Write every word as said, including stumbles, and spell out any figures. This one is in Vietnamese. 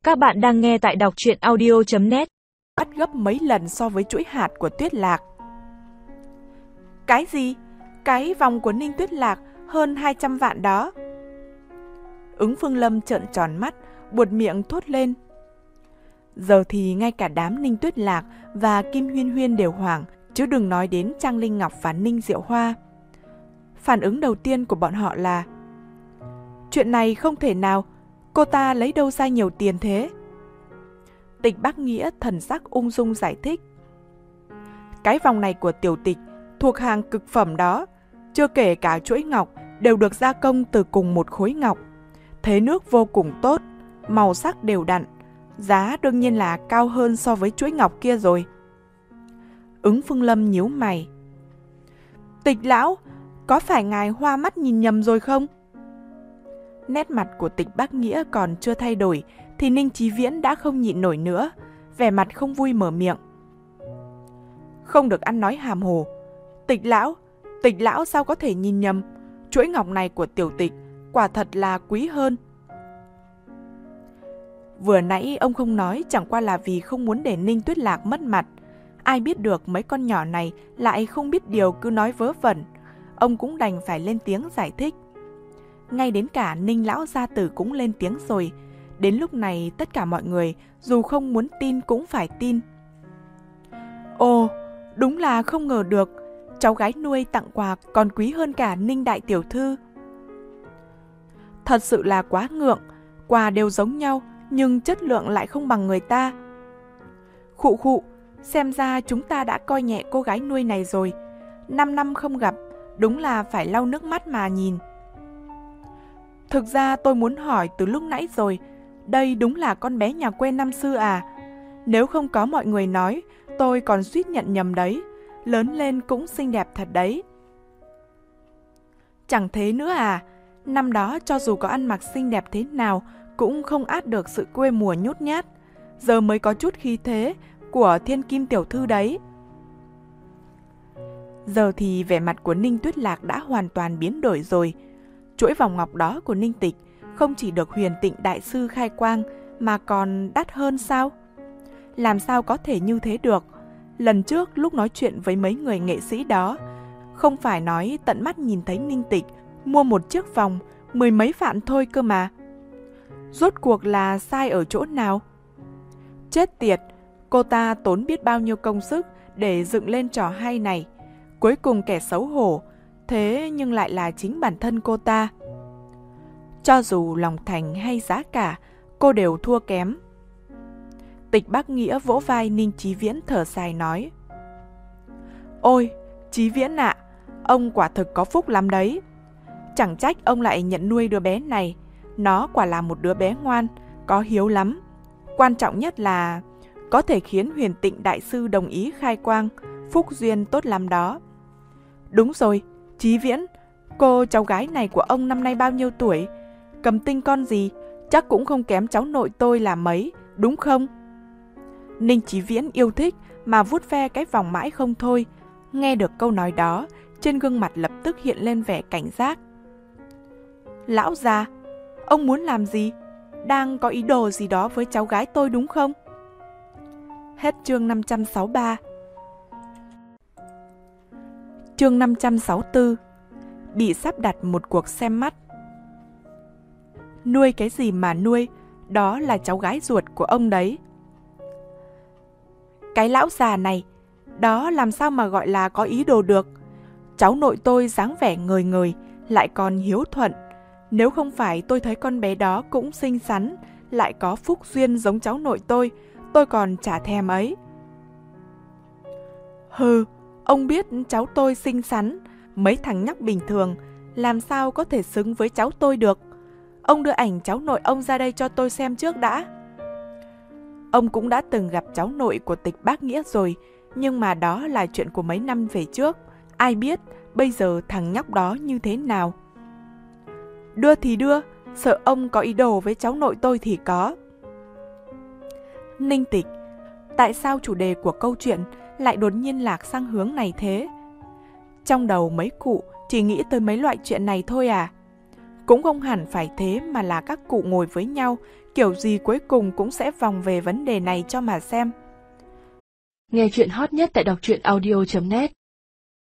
Các bạn đang nghe tại đọc truyện audio chấm net. Bắt gấp mấy lần so với chuỗi hạt của Tuyết Lạc. Cái gì? Cái vòng của Ninh Tuyết Lạc hơn hai trăm vạn đó. Ứng Phương Lâm trợn tròn mắt, buột miệng thốt lên. Giờ thì ngay cả đám Ninh Tuyết Lạc và Kim Huyên Huyên đều hoảng, chứ đừng nói đến Trang Linh Ngọc và Ninh Diệu Hoa. Phản ứng đầu tiên của bọn họ là: chuyện này không thể nào, cô ta lấy đâu ra nhiều tiền thế? Tịch Bác Nghĩa thần sắc ung dung giải thích. Cái vòng này của tiểu tịch thuộc hàng cực phẩm đó, chưa kể cả chuỗi ngọc đều được gia công từ cùng một khối ngọc. Thế nước vô cùng tốt, màu sắc đều đặn, giá đương nhiên là cao hơn so với chuỗi ngọc kia rồi. Ứng Phương Lâm nhíu mày. Tịch lão, có phải ngài hoa mắt nhìn nhầm rồi không? Nét mặt của Tịch Bác Nghĩa còn chưa thay đổi thì Ninh Chí Viễn đã không nhịn nổi nữa, vẻ mặt không vui mở miệng. Không được ăn nói hàm hồ. Tịch lão, tịch lão sao có thể nhìn nhầm? Chuỗi ngọc này của tiểu tịch quả thật là quý hơn. Vừa nãy ông không nói chẳng qua là vì không muốn để Ninh Tuyết Lạc mất mặt. Ai biết được mấy con nhỏ này lại không biết điều cứ nói vớ vẩn. Ông cũng đành phải lên tiếng giải thích. Ngay đến cả Ninh lão gia tử cũng lên tiếng rồi. Đến lúc này tất cả mọi người dù không muốn tin cũng phải tin. Ồ, đúng là không ngờ được, cháu gái nuôi tặng quà còn quý hơn cả Ninh đại tiểu thư. Thật sự là quá ngượng, quà đều giống nhau nhưng chất lượng lại không bằng người ta. Khụ khụ, xem ra chúng ta đã coi nhẹ cô gái nuôi này rồi. Năm năm không gặp, đúng là phải lau nước mắt mà nhìn. Thực ra tôi muốn hỏi từ lúc nãy rồi, đây đúng là con bé nhà quê năm xưa à? Nếu không có mọi người nói, tôi còn suýt nhận nhầm đấy. Lớn lên cũng xinh đẹp thật đấy. Chẳng thế nữa à? Năm đó cho dù có ăn mặc xinh đẹp thế nào cũng không át được sự quê mùa nhút nhát. Giờ mới có chút khí thế của thiên kim tiểu thư đấy. Giờ thì vẻ mặt của Ninh Tuyết Lạc đã hoàn toàn biến đổi rồi. Chuỗi vòng ngọc đó của Ninh Tịch không chỉ được Huyền Tịnh đại sư khai quang mà còn đắt hơn sao? Làm sao có thể như thế được? Lần trước lúc nói chuyện với mấy người nghệ sĩ đó, không phải nói tận mắt nhìn thấy Ninh Tịch mua một chiếc vòng mười mấy vạn thôi cơ mà. Rốt cuộc là sai ở chỗ nào? Chết tiệt, cô ta tốn biết bao nhiêu công sức để dựng lên trò hay này. Cuối cùng kẻ xấu hổ, thế nhưng lại là chính bản thân cô ta. Cho dù lòng thành hay giá cả, cô đều thua kém. Tịch Bác Nghĩa vỗ vai Ninh Chí Viễn thở dài nói. Ôi, Chí Viễn ạ, ông quả thực có phúc lắm đấy. Chẳng trách ông lại nhận nuôi đứa bé này. Nó quả là một đứa bé ngoan, có hiếu lắm. Quan trọng nhất là có thể khiến Huyền Tịnh đại sư đồng ý khai quang, phúc duyên tốt lắm đó. Đúng rồi, Chí Viễn, cô cháu gái này của ông năm nay bao nhiêu tuổi? Cầm tinh con gì? Chắc cũng không kém cháu nội tôi là mấy, đúng không? Ninh Chí Viễn yêu thích mà vuốt ve cái vòng mãi không thôi. Nghe được câu nói đó, trên gương mặt lập tức hiện lên vẻ cảnh giác. Lão già, ông muốn làm gì? Đang có ý đồ gì đó với cháu gái tôi đúng không? Hết chương năm trăm sáu mươi ba. Chương năm trăm sáu mươi tư. Bị sắp đặt một cuộc xem mắt. Nuôi cái gì mà nuôi, đó là cháu gái ruột của ông đấy. Cái lão già này, đó làm sao mà gọi là có ý đồ được? Cháu nội tôi dáng vẻ ngời ngời, lại còn hiếu thuận. Nếu không phải tôi thấy con bé đó cũng xinh xắn, lại có phúc duyên giống cháu nội tôi, tôi còn chả thèm ấy. Hừ, ông biết cháu tôi xinh xắn, mấy thằng nhóc bình thường, làm sao có thể xứng với cháu tôi được? Ông đưa ảnh cháu nội ông ra đây cho tôi xem trước đã. Ông cũng đã từng gặp cháu nội của Tịch Bác Nghĩa rồi, nhưng mà đó là chuyện của mấy năm về trước. Ai biết bây giờ thằng nhóc đó như thế nào? Đưa thì đưa, sợ ông có ý đồ với cháu nội tôi thì có. Ninh Tịch, tại sao chủ đề của câu chuyện lại đột nhiên lạc sang hướng này thế? Trong đầu mấy cụ chỉ nghĩ tới mấy loại chuyện này thôi à? Cũng không hẳn phải thế mà là các cụ ngồi với nhau kiểu gì cuối cùng cũng sẽ vòng về vấn đề này cho mà xem. Nghe chuyện hot nhất tại đọc truyện audio chấm net